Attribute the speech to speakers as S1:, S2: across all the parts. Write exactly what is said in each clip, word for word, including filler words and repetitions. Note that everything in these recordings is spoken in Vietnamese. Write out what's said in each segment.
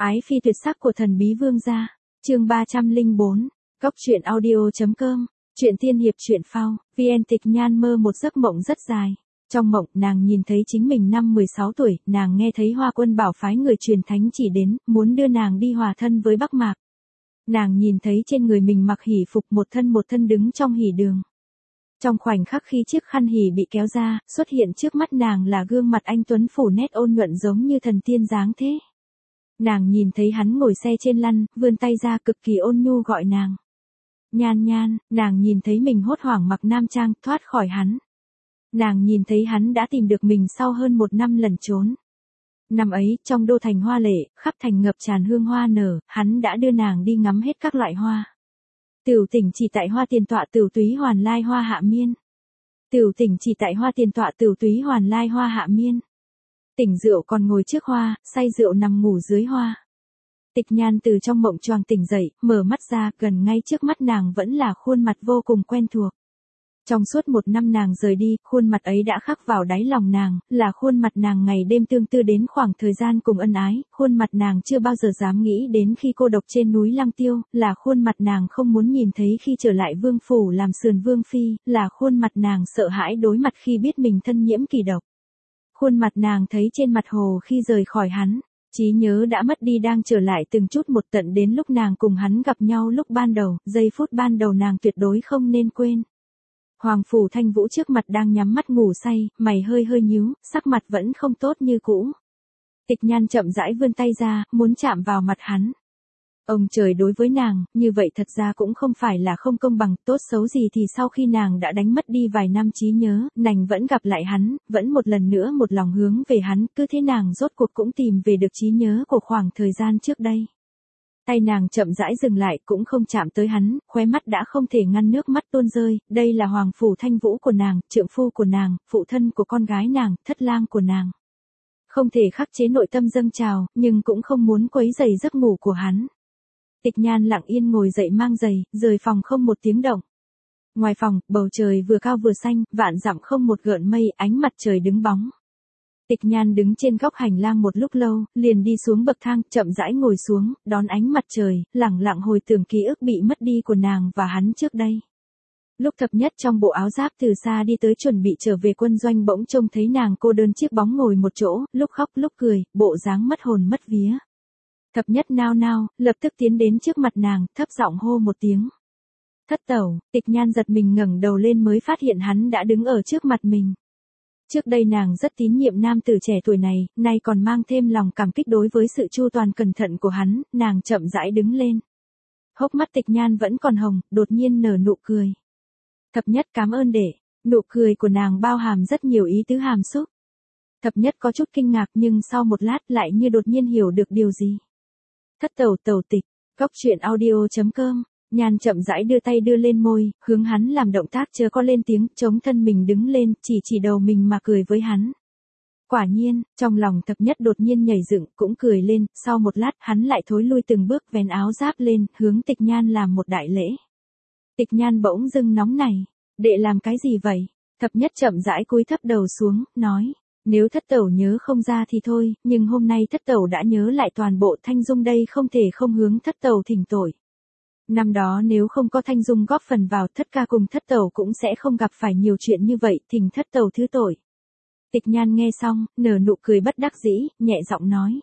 S1: Ái phi tuyệt sắc của thần bí vương gia. Chương ba trăm lẻ bốn. Góc truyện audio chấm com. Truyện tiên hiệp truyện phao. vê en Tịch Nhan mơ một giấc mộng rất dài. Trong mộng, nàng nhìn thấy chính mình năm mười sáu tuổi, nàng nghe thấy Hoa Quân bảo phái người truyền thánh chỉ đến, muốn đưa nàng đi hòa thân với Bắc Mạc. Nàng nhìn thấy trên người mình mặc hỷ phục, một thân một thân đứng trong hỷ đường. Trong khoảnh khắc khi chiếc khăn hỷ bị kéo ra, xuất hiện trước mắt nàng là gương mặt anh tuấn phủ nét ôn nhuận giống như thần tiên dáng thế. Nàng nhìn thấy hắn ngồi xe trên lăn, vươn tay ra cực kỳ ôn nhu gọi nàng. Nhan Nhan, nàng nhìn thấy mình hốt hoảng mặc nam trang, thoát khỏi hắn. Nàng nhìn thấy hắn đã tìm được mình sau hơn một năm lẩn trốn. Năm ấy, trong đô thành hoa lệ, khắp thành ngập tràn hương hoa nở, hắn đã đưa nàng đi ngắm hết các loại hoa. Tửu tỉnh chỉ tại hoa tiền tọa tửu túy hoàn lai hoa hạ miên. Tửu tỉnh chỉ tại hoa tiền tọa tửu túy hoàn lai hoa hạ miên. Tỉnh rượu còn ngồi trước hoa, say rượu nằm ngủ dưới hoa. Tịch Nhan từ trong mộng choàng tỉnh dậy, mở mắt ra, gần ngay trước mắt nàng vẫn là khuôn mặt vô cùng quen thuộc. Trong suốt một năm nàng rời đi, khuôn mặt ấy đã khắc vào đáy lòng nàng, là khuôn mặt nàng ngày đêm tương tư đến khoảng thời gian cùng ân ái, khuôn mặt nàng chưa bao giờ dám nghĩ đến khi cô độc trên núi Lăng Tiêu, là khuôn mặt nàng không muốn nhìn thấy khi trở lại vương phủ làm sườn vương phi, là khuôn mặt nàng sợ hãi đối mặt khi biết mình thân nhiễm kỳ độc. Khuôn mặt nàng thấy trên mặt hồ khi rời khỏi hắn, trí nhớ đã mất đi đang trở lại từng chút một tận đến lúc nàng cùng hắn gặp nhau lúc ban đầu, giây phút ban đầu nàng tuyệt đối không nên quên. Hoàng Phủ Thanh Vũ trước mặt đang nhắm mắt ngủ say, mày hơi hơi nhíu, sắc mặt vẫn không tốt như cũ. Tịch Nhan chậm rãi vươn tay ra, muốn chạm vào mặt hắn. Ông trời đối với nàng, như vậy thật ra cũng không phải là không công bằng, tốt xấu gì thì sau khi nàng đã đánh mất đi vài năm trí nhớ, nàng vẫn gặp lại hắn, vẫn một lần nữa một lòng hướng về hắn, cứ thế nàng rốt cuộc cũng tìm về được trí nhớ của khoảng thời gian trước đây. Tay nàng chậm rãi dừng lại, cũng không chạm tới hắn, khóe mắt đã không thể ngăn nước mắt tuôn rơi, đây là Hoàng Phủ Thanh Vũ của nàng, trượng phu của nàng, phụ thân của con gái nàng, thất lang của nàng. Không thể khắc chế nội tâm dâng trào, nhưng cũng không muốn quấy rầy giấc ngủ của hắn. Tịch Nhan lặng yên ngồi dậy mang giày, rời phòng không một tiếng động. Ngoài phòng, bầu trời vừa cao vừa xanh, vạn dặm không một gợn mây, ánh mặt trời đứng bóng. Tịch Nhan đứng trên góc hành lang một lúc lâu, liền đi xuống bậc thang, chậm rãi ngồi xuống, đón ánh mặt trời, lẳng lặng hồi tưởng ký ức bị mất đi của nàng và hắn trước đây. Lúc thập nhất trong bộ áo giáp từ xa đi tới chuẩn bị trở về quân doanh bỗng trông thấy nàng cô đơn chiếc bóng ngồi một chỗ, lúc khóc lúc cười, bộ dáng mất hồn mất vía. Thập nhất nao nao, lập tức tiến đến trước mặt nàng, thấp giọng hô một tiếng. Thất tẩu. Tịch Nhan giật mình ngẩng đầu lên mới phát hiện hắn đã đứng ở trước mặt mình. Trước đây nàng rất tín nhiệm nam tử trẻ tuổi này, nay còn mang thêm lòng cảm kích đối với sự chu toàn cẩn thận của hắn, nàng chậm rãi đứng lên. Hốc mắt Tịch Nhan vẫn còn hồng, đột nhiên nở nụ cười. Thập nhất cảm ơn đệ. Nụ cười của nàng bao hàm rất nhiều ý tứ hàm xúc. Thập nhất có chút kinh ngạc nhưng sau một lát lại như đột nhiên hiểu được điều gì. Thất tẩu tẩu tịch. Góc truyện audio chấm com. Nhan chậm rãi đưa tay đưa lên môi, hướng hắn làm động tác chớ có lên tiếng, chống thân mình đứng lên, chỉ chỉ đầu mình mà cười với hắn. Quả nhiên, trong lòng thập nhất đột nhiên nhảy dựng, cũng cười lên, sau một lát hắn lại thối lui từng bước vén áo giáp lên, hướng Tịch Nhan làm một đại lễ. Tịch Nhan bỗng dưng nóng nảy, đệ làm cái gì vậy? Thập nhất chậm rãi cúi thấp đầu xuống, nói. Nếu thất tẩu nhớ không ra thì thôi, nhưng hôm nay thất tẩu đã nhớ lại toàn bộ Thanh Dung đây không thể không hướng thất tẩu thỉnh tội. Năm đó nếu không có Thanh Dung góp phần vào, thất ca cùng thất tẩu cũng sẽ không gặp phải nhiều chuyện như vậy, thỉnh thất tẩu thứ tội. Tịch Nhan nghe xong, nở nụ cười bất đắc dĩ, nhẹ giọng nói.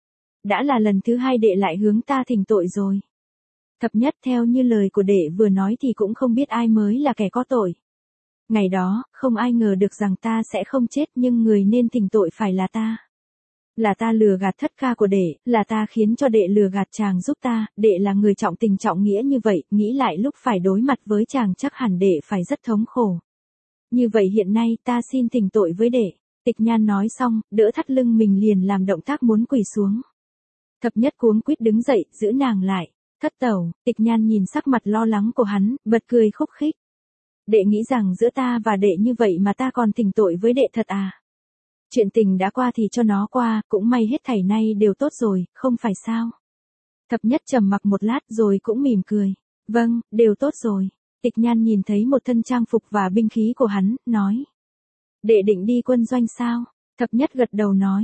S1: Đã là lần thứ hai đệ lại hướng ta thỉnh tội rồi. Thập nhất theo như lời của đệ vừa nói thì cũng không biết ai mới là kẻ có tội. Ngày đó, không ai ngờ được rằng ta sẽ không chết nhưng người nên thỉnh tội phải là ta. Là ta lừa gạt thất ca của đệ, là ta khiến cho đệ lừa gạt chàng giúp ta, đệ là người trọng tình trọng nghĩa như vậy, nghĩ lại lúc phải đối mặt với chàng chắc hẳn đệ phải rất thống khổ. Như vậy hiện nay ta xin thỉnh tội với đệ. Tịch Nhan nói xong, đỡ thắt lưng mình liền làm động tác muốn quỳ xuống. Thập nhất cuống quýt đứng dậy, giữ nàng lại. Thất tẩu. Tịch Nhan nhìn sắc mặt lo lắng của hắn, bật cười khúc khích. Đệ nghĩ rằng giữa ta và đệ như vậy mà ta còn thỉnh tội với đệ thật à? Chuyện tình đã qua thì cho nó qua, cũng may hết thảy nay đều tốt rồi, không phải sao? Thập nhất trầm mặc một lát rồi cũng mỉm cười. Vâng, đều tốt rồi. Tịch Nhan nhìn thấy một thân trang phục và binh khí của hắn, nói. Đệ định đi quân doanh sao? Thập nhất gật đầu nói.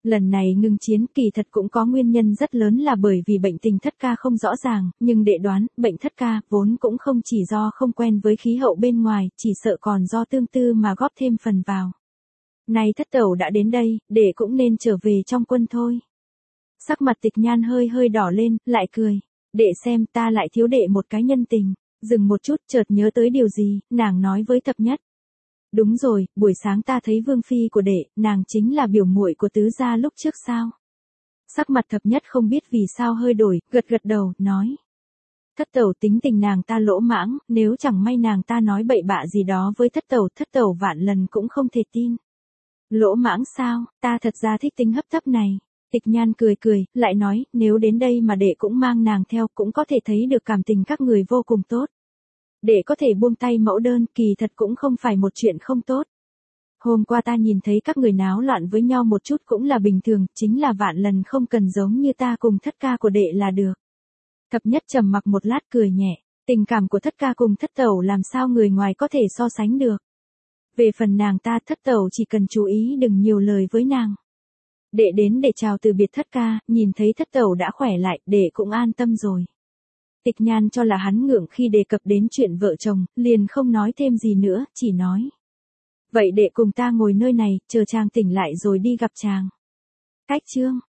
S1: Lần này ngưng chiến kỳ thật cũng có nguyên nhân rất lớn là bởi vì bệnh tình thất ca không rõ ràng, nhưng đệ đoán, bệnh thất ca vốn cũng không chỉ do không quen với khí hậu bên ngoài, chỉ sợ còn do tương tư mà góp thêm phần vào. Nay thất tẩu đã đến đây, đệ cũng nên trở về trong quân thôi. Sắc mặt Tịch Nhan hơi hơi đỏ lên, lại cười. Đệ xem ta lại thiếu đệ một cái nhân tình. Dừng một chút chợt nhớ tới điều gì, nàng nói với Thập Nhất. Đúng rồi, buổi sáng ta thấy vương phi của đệ, nàng chính là biểu muội của tứ gia lúc trước sao? Sắc mặt Thập Nhất không biết vì sao hơi đổi, gật gật đầu, nói. Thất tẩu tính tình nàng ta lỗ mãng, nếu chẳng may nàng ta nói bậy bạ gì đó với thất tẩu, thất tẩu vạn lần cũng không thể tin. Lỗ mãng sao, ta thật ra thích tính hấp tấp này. Tịch Nhan cười cười, lại nói, nếu đến đây mà đệ cũng mang nàng theo, cũng có thể thấy được cảm tình các người vô cùng tốt. Đệ có thể buông tay mẫu đơn, kỳ thật cũng không phải một chuyện không tốt. Hôm qua ta nhìn thấy các người náo loạn với nhau một chút cũng là bình thường, chính là vạn lần không cần giống như ta cùng thất ca của đệ là được. Thập Nhất trầm mặc một lát cười nhẹ, tình cảm của thất ca cùng thất tẩu làm sao người ngoài có thể so sánh được. Về phần nàng ta, thất tẩu chỉ cần chú ý đừng nhiều lời với nàng. Đệ đến để chào từ biệt thất ca, nhìn thấy thất tẩu đã khỏe lại, đệ cũng an tâm rồi. Tịch Nhan cho là hắn ngượng khi đề cập đến chuyện vợ chồng, liền không nói thêm gì nữa, chỉ nói. Vậy đệ cùng ta ngồi nơi này, chờ chàng tỉnh lại rồi đi gặp chàng. Cách chương.